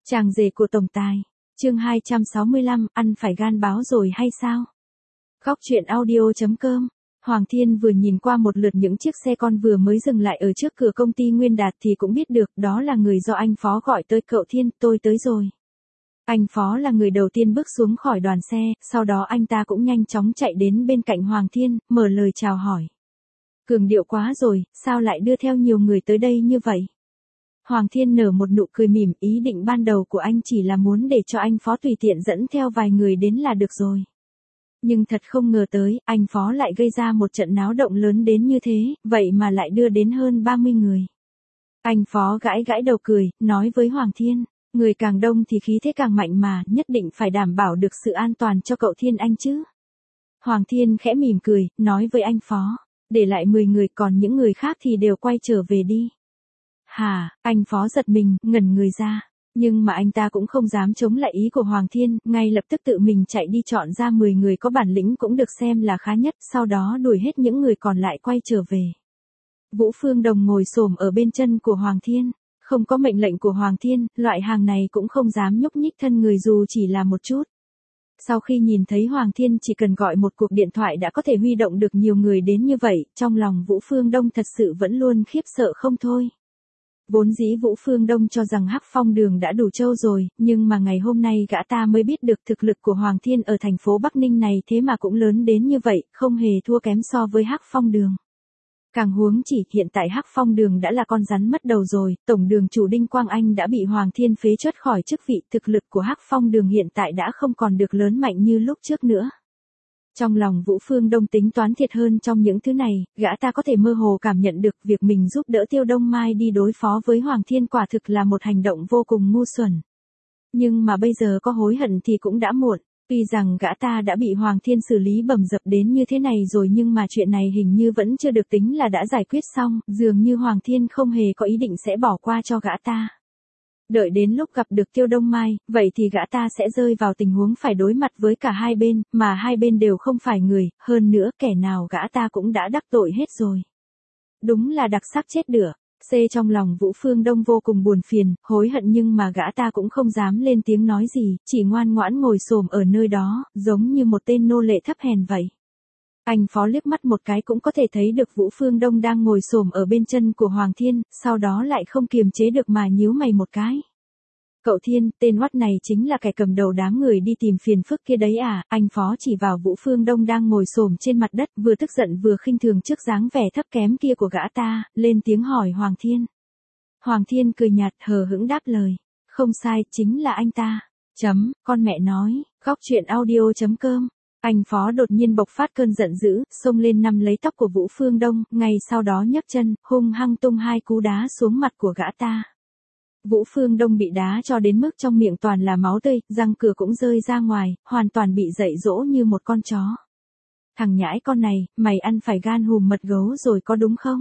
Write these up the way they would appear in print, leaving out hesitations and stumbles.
Chàng rể của tổng tài. Chương 265, ăn phải gan báo rồi hay sao? Góc truyện audio.com. Hoàng Thiên vừa nhìn qua một lượt những chiếc xe con vừa mới dừng lại ở trước cửa công ty Nguyên Đạt thì cũng biết được đó là người do anh Phó gọi tới. Cậu Thiên, tôi tới rồi. Anh Phó là người đầu tiên bước xuống khỏi đoàn xe, sau đó anh ta cũng nhanh chóng chạy đến bên cạnh Hoàng Thiên, mở lời chào hỏi. Cường điệu quá rồi, sao lại đưa theo nhiều người tới đây như vậy? Hoàng Thiên nở một nụ cười mỉm, ý định ban đầu của anh chỉ là muốn để cho anh Phó tùy tiện dẫn theo vài người đến là được rồi. Nhưng thật không ngờ tới, anh Phó lại gây ra một trận náo động lớn đến như thế, vậy mà lại đưa đến hơn 30 người. Anh Phó gãi gãi đầu cười, nói với Hoàng Thiên, người càng đông thì khí thế càng mạnh mà, nhất định phải đảm bảo được sự an toàn cho cậu Thiên anh chứ. Hoàng Thiên khẽ mỉm cười, nói với anh Phó, để lại 10 người còn những người khác thì đều quay trở về đi. Hả, anh Phó giật mình, ngẩn người ra. Nhưng mà anh ta cũng không dám chống lại ý của Hoàng Thiên, ngay lập tức tự mình chạy đi chọn ra 10 người có bản lĩnh cũng được xem là khá nhất, sau đó đuổi hết những người còn lại quay trở về. Vũ Phương Đồng ngồi xổm ở bên chân của Hoàng Thiên, không có mệnh lệnh của Hoàng Thiên, loại hàng này cũng không dám nhúc nhích thân người dù chỉ là một chút. Sau khi nhìn thấy Hoàng Thiên chỉ cần gọi một cuộc điện thoại đã có thể huy động được nhiều người đến như vậy, trong lòng Vũ Phương Đông thật sự vẫn luôn khiếp sợ không thôi. Vốn dĩ Vũ Phương Đông cho rằng Hắc Phong Đường đã đủ trâu rồi, nhưng mà ngày hôm nay gã ta mới biết được thực lực của Hoàng Thiên ở thành phố Bắc Ninh này thế mà cũng lớn đến như vậy, không hề thua kém so với Hắc Phong Đường. Càng huống chỉ hiện tại Hắc Phong Đường đã là con rắn mất đầu rồi, tổng đường chủ Đinh Quang Anh đã bị Hoàng Thiên phế truất khỏi chức vị, thực lực của Hắc Phong Đường hiện tại đã không còn được lớn mạnh như lúc trước nữa. Trong lòng Vũ Phương Đông tính toán thiệt hơn trong những thứ này, gã ta có thể mơ hồ cảm nhận được việc mình giúp đỡ Tiêu Đông Mai đi đối phó với Hoàng Thiên quả thực là một hành động vô cùng ngu xuẩn. Nhưng mà bây giờ có hối hận thì cũng đã muộn, tuy rằng gã ta đã bị Hoàng Thiên xử lý bầm dập đến như thế này rồi nhưng mà chuyện này hình như vẫn chưa được tính là đã giải quyết xong, dường như Hoàng Thiên không hề có ý định sẽ bỏ qua cho gã ta. Đợi đến lúc gặp được Tiêu Đông Mai, vậy thì gã ta sẽ rơi vào tình huống phải đối mặt với cả hai bên, mà hai bên đều không phải người, hơn nữa kẻ nào gã ta cũng đã đắc tội hết rồi. Đúng là đặc sắc chết đửa. C trong lòng Vũ Phương Đông vô cùng buồn phiền, hối hận nhưng mà gã ta cũng không dám lên tiếng nói gì, chỉ ngoan ngoãn ngồi xổm ở nơi đó, giống như một tên nô lệ thấp hèn vậy. Anh Phó liếc mắt một cái cũng có thể thấy được Vũ Phương Đông đang ngồi xổm ở bên chân của Hoàng Thiên, sau đó lại không kiềm chế được mà nhíu mày một cái. Cậu Thiên, tên oắt này chính là kẻ cầm đầu đám người đi tìm phiền phức kia đấy à? Anh Phó chỉ vào Vũ Phương Đông đang ngồi xổm trên mặt đất, vừa tức giận vừa khinh thường trước dáng vẻ thấp kém kia của gã ta, lên tiếng hỏi Hoàng Thiên. Hoàng Thiên cười nhạt hờ hững đáp lời, không sai, chính là anh ta. Con mẹ nói, góc truyện audio.com. Anh Phó đột nhiên bộc phát cơn giận dữ, xông lên nắm lấy tóc của Vũ Phương Đông, ngay sau đó nhấc chân, hung hăng tung 2 cú đá xuống mặt của gã ta. Vũ Phương Đông bị đá cho đến mức trong miệng toàn là máu tươi, răng cửa cũng rơi ra ngoài, hoàn toàn bị dạy dỗ như một con chó. Thằng nhãi con này, mày ăn phải gan hùm mật gấu rồi có đúng không?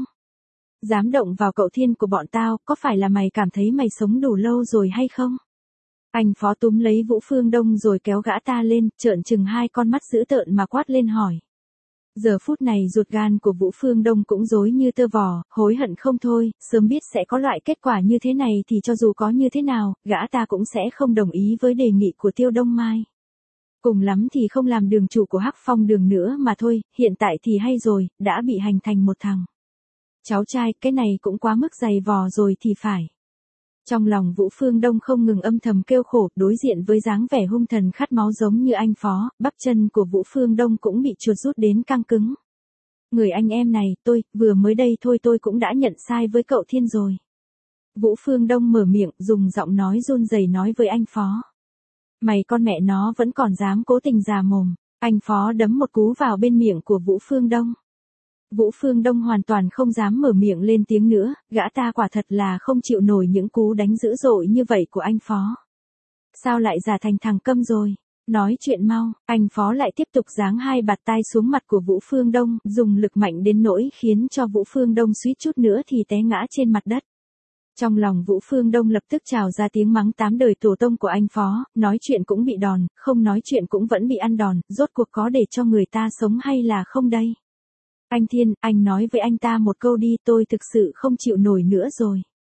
Dám động vào cậu Thiên của bọn tao, có phải là mày cảm thấy mày sống đủ lâu rồi hay không? Anh Phó túm lấy Vũ Phương Đông rồi kéo gã ta lên, trợn trừng 2 con mắt dữ tợn mà quát lên hỏi. Giờ phút này ruột gan của Vũ Phương Đông cũng rối như tơ vò, hối hận không thôi, sớm biết sẽ có loại kết quả như thế này thì cho dù có như thế nào, gã ta cũng sẽ không đồng ý với đề nghị của Tiêu Đông Mai. Cùng lắm thì không làm đường chủ của Hắc Phong Đường nữa mà thôi, hiện tại thì hay rồi, đã bị hành thành một thằng. Cháu trai, cái này cũng quá mức dày vò rồi thì phải. Trong lòng Vũ Phương Đông không ngừng âm thầm kêu khổ, đối diện với dáng vẻ hung thần khát máu giống như anh Phó, bắp chân của Vũ Phương Đông cũng bị chuột rút đến căng cứng. Người anh em này, vừa mới đây thôi tôi cũng đã nhận sai với cậu Thiên rồi. Vũ Phương Đông mở miệng, dùng giọng nói run rẩy nói với anh Phó. Mày con mẹ nó vẫn còn dám cố tình già mồm. Anh Phó đấm một cú vào bên miệng của Vũ Phương Đông. Vũ Phương Đông hoàn toàn không dám mở miệng lên tiếng nữa, gã ta quả thật là không chịu nổi những cú đánh dữ dội như vậy của anh Phó. Sao lại giả thành thằng câm rồi? Nói chuyện mau, anh Phó lại tiếp tục giáng 2 bạt tai xuống mặt của Vũ Phương Đông, dùng lực mạnh đến nỗi khiến cho Vũ Phương Đông suýt chút nữa thì té ngã trên mặt đất. Trong lòng Vũ Phương Đông lập tức trào ra tiếng mắng 8 đời tổ tông của anh Phó, nói chuyện cũng bị đòn, không nói chuyện cũng vẫn bị ăn đòn, rốt cuộc có để cho người ta sống hay là không đây? Anh Thiên, anh nói với anh ta một câu đi, tôi thực sự không chịu nổi nữa rồi.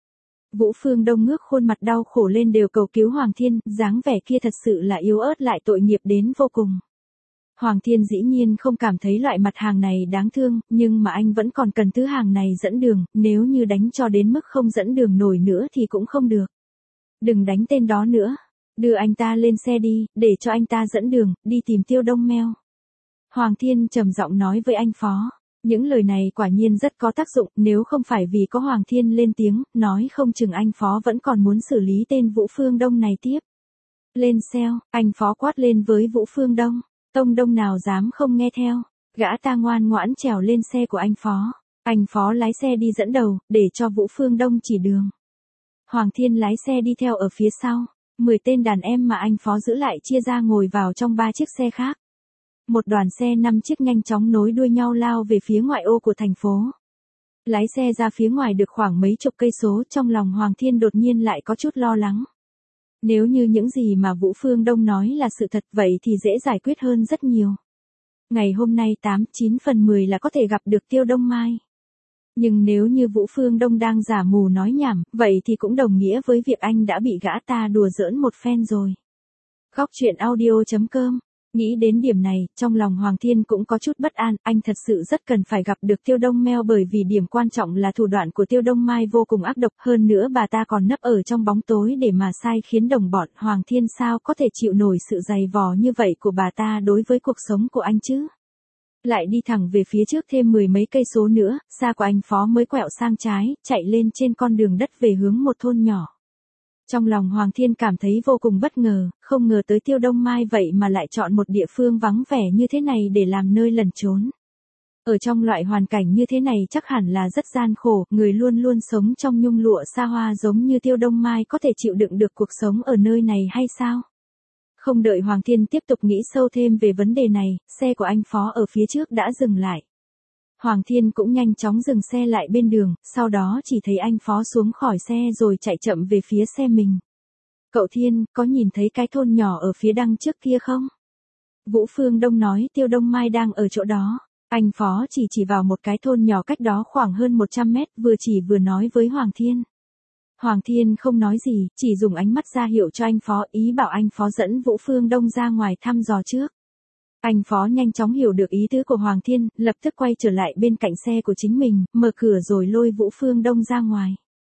Vũ Phương Đông ngước khuôn mặt đau khổ lên đều cầu cứu Hoàng Thiên, dáng vẻ kia thật sự là yếu ớt lại tội nghiệp đến vô cùng. Hoàng Thiên dĩ nhiên không cảm thấy loại mặt hàng này đáng thương, nhưng mà anh vẫn còn cần thứ hàng này dẫn đường, nếu như đánh cho đến mức không dẫn đường nổi nữa thì cũng không được. Đừng đánh tên đó nữa, đưa anh ta lên xe đi, để cho anh ta dẫn đường, đi tìm Tiêu Đông Meo. Hoàng Thiên trầm giọng nói với anh phó. Những lời này quả nhiên rất có tác dụng, nếu không phải vì có Hoàng Thiên lên tiếng, nói không chừng anh phó vẫn còn muốn xử lý tên Vũ Phương Đông này tiếp. Lên xe, anh phó quát lên với Vũ Phương Đông. Tông Đông nào dám không nghe theo, gã ta ngoan ngoãn trèo lên xe của anh phó. Anh phó lái xe đi dẫn đầu, để cho Vũ Phương Đông chỉ đường. Hoàng Thiên lái xe đi theo ở phía sau, 10 tên đàn em mà anh phó giữ lại chia ra ngồi vào trong 3 chiếc xe khác. Một đoàn xe 5 chiếc nhanh chóng nối đuôi nhau lao về phía ngoại ô của thành phố. Lái xe ra phía ngoài được khoảng mấy chục cây số, trong lòng Hoàng Thiên đột nhiên lại có chút lo lắng. Nếu như những gì mà Vũ Phương Đông nói là sự thật vậy thì dễ giải quyết hơn rất nhiều. Ngày hôm nay 8-9 phần 10 là có thể gặp được Tiêu Đông Mai. Nhưng nếu như Vũ Phương Đông đang giả mù nói nhảm, vậy thì cũng đồng nghĩa với việc anh đã bị gã ta đùa giỡn một phen rồi. Góc truyện audio.com. Nghĩ đến điểm này, trong lòng Hoàng Thiên cũng có chút bất an, anh thật sự rất cần phải gặp được Tiêu Đông Meo bởi vì điểm quan trọng là thủ đoạn của Tiêu Đông Mai vô cùng ác độc, hơn nữa bà ta còn nấp ở trong bóng tối để mà sai khiến đồng bọn. Hoàng Thiên sao có thể chịu nổi sự dày vò như vậy của bà ta đối với cuộc sống của anh chứ? Lại đi thẳng về phía trước thêm 10 mấy cây số nữa, xa của anh phó mới quẹo sang trái, chạy lên trên con đường đất về hướng một thôn nhỏ. Trong lòng Hoàng Thiên cảm thấy vô cùng bất ngờ, không ngờ tới Tiêu Đông Mai vậy mà lại chọn một địa phương vắng vẻ như thế này để làm nơi lẩn trốn. Ở trong loại hoàn cảnh như thế này chắc hẳn là rất gian khổ, người luôn luôn sống trong nhung lụa xa hoa giống như Tiêu Đông Mai có thể chịu đựng được cuộc sống ở nơi này hay sao? Không đợi Hoàng Thiên tiếp tục nghĩ sâu thêm về vấn đề này, xe của anh phó ở phía trước đã dừng lại. Hoàng Thiên cũng nhanh chóng dừng xe lại bên đường, sau đó chỉ thấy anh phó xuống khỏi xe rồi chạy chậm về phía xe mình. Cậu Thiên, có nhìn thấy cái thôn nhỏ ở phía đằng trước kia không? Vũ Phương Đông nói Tiêu Đông Mai đang ở chỗ đó. Anh phó chỉ vào một cái thôn nhỏ cách đó khoảng hơn 100 mét, vừa chỉ vừa nói với Hoàng Thiên. Hoàng Thiên không nói gì, chỉ dùng ánh mắt ra hiệu cho anh phó, ý bảo anh phó dẫn Vũ Phương Đông ra ngoài thăm dò trước. Anh phó nhanh chóng hiểu được ý tứ của Hoàng Thiên, lập tức quay trở lại bên cạnh xe của chính mình, mở cửa rồi lôi Vũ Phương Đông ra ngoài.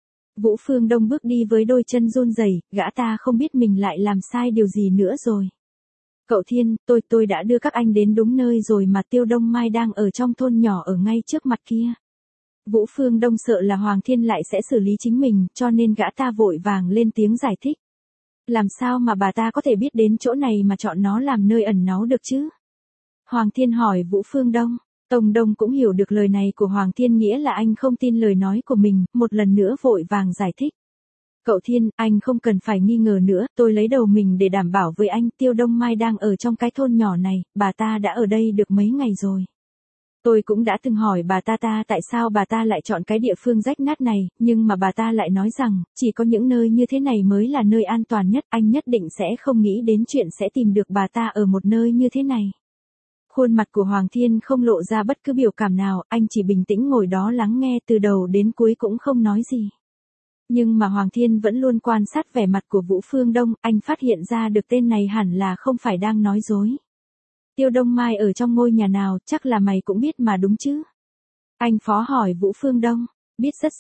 Vũ Phương Đông bước đi với đôi chân run rẩy, gã ta không biết mình lại làm sai điều gì nữa rồi. Cậu Thiên, tôi đã đưa các anh đến đúng nơi rồi mà Tiêu Đông Mai đang ở trong thôn nhỏ ở ngay trước mặt kia. Vũ Phương Đông sợ là Hoàng Thiên lại sẽ xử lý chính mình, cho nên gã ta vội vàng lên tiếng giải thích. Làm sao mà bà ta có thể biết đến chỗ này mà chọn nó làm nơi ẩn náu được chứ? Hoàng Thiên hỏi Vũ Phương Đông. Tông Đông cũng hiểu được lời này của Hoàng Thiên nghĩa là anh không tin lời nói của mình, một lần nữa vội vàng giải thích. Cậu Thiên, anh không cần phải nghi ngờ nữa, tôi lấy đầu mình để đảm bảo với anh, Tiêu Đông Mai đang ở trong cái thôn nhỏ này, bà ta đã ở đây được mấy ngày rồi. Tôi cũng đã từng hỏi bà ta tại sao bà ta lại chọn cái địa phương rách nát này, nhưng mà bà ta lại nói rằng, chỉ có những nơi như thế này mới là nơi an toàn nhất, anh nhất định sẽ không nghĩ đến chuyện sẽ tìm được bà ta ở một nơi như thế này. Khuôn mặt của Hoàng Thiên không lộ ra bất cứ biểu cảm nào, anh chỉ bình tĩnh ngồi đó lắng nghe từ đầu đến cuối cũng không nói gì. Nhưng mà Hoàng Thiên vẫn luôn quan sát vẻ mặt của Vũ Phương Đông, anh phát hiện ra được tên này hẳn là không phải đang nói dối. Tiêu Đông Mai ở trong ngôi nhà nào, chắc là mày cũng biết mà đúng chứ? Anh phó hỏi Vũ Phương Đông. Biết rất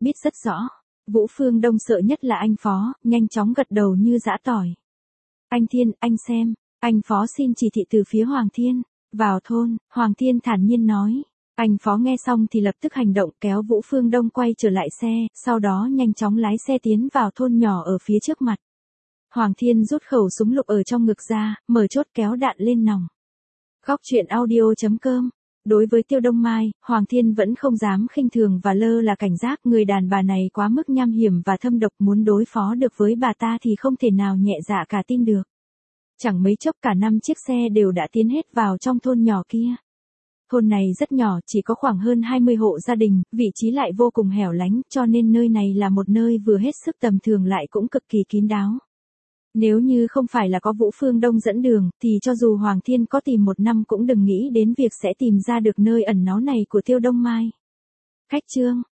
rõ. Vũ Phương Đông sợ nhất là anh phó, nhanh chóng gật đầu như giã tỏi. Anh Thiên, anh xem. Anh phó xin chỉ thị từ phía Hoàng Thiên. Vào thôn, Hoàng Thiên thản nhiên nói. Anh phó nghe xong thì lập tức hành động, kéo Vũ Phương Đông quay trở lại xe, sau đó nhanh chóng lái xe tiến vào thôn nhỏ ở phía trước mặt. Hoàng Thiên rút khẩu súng lục ở trong ngực ra, mở chốt kéo đạn lên nòng. Góc truyện audio.com. Đối với Tiêu Đông Mai, Hoàng Thiên vẫn không dám khinh thường và lơ là cảnh giác, người đàn bà này quá mức nham hiểm và thâm độc, muốn đối phó được với bà ta thì không thể nào nhẹ dạ cả tin được. Chẳng mấy chốc cả 5 chiếc xe đều đã tiến hết vào trong thôn nhỏ kia. Thôn này rất nhỏ, chỉ có khoảng hơn 20 hộ gia đình, vị trí lại vô cùng hẻo lánh, cho nên nơi này là một nơi vừa hết sức tầm thường lại cũng cực kỳ kín đáo. Nếu như không phải là có Vũ Phương Đông dẫn đường, thì cho dù Hoàng Thiên có tìm 1 năm cũng đừng nghĩ đến việc sẽ tìm ra được nơi ẩn náu này của Tiêu Đông Mai. Khách chương.